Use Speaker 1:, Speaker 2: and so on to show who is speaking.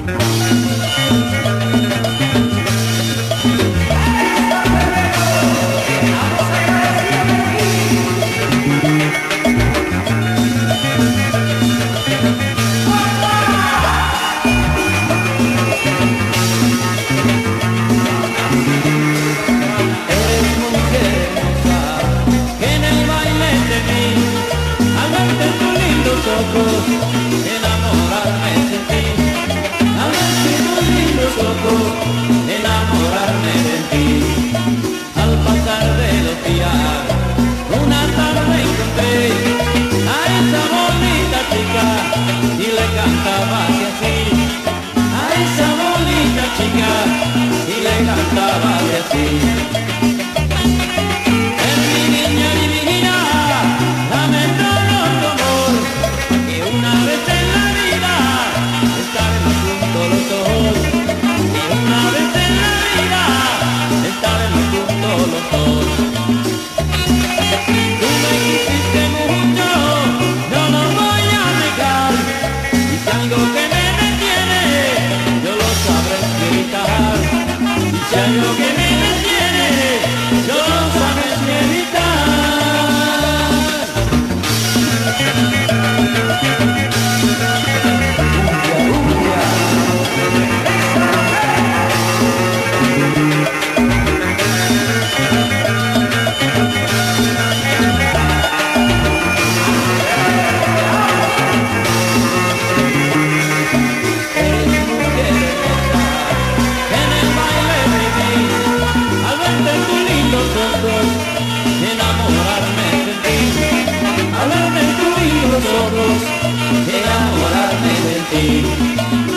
Speaker 1: Enamorarme de ti, al verte tus lindos ojos, enamorarme de ti. Al pasar de los días, una tarde encontré a esa bonita chica y le cantaba así. A esa bonita chica y le cantaba así. Es mi niña divina, dame todo tu amor, que una vez en la vida estaremos juntos los dos, que una vez en la vida estaremos juntos los dos. Tú me quisiste mucho, yo no voy a negar, y si algo que me detiene, yo lo sabré evitar, y si algo que me detiene, yo lo sabré evitar. Enamorarme de ti.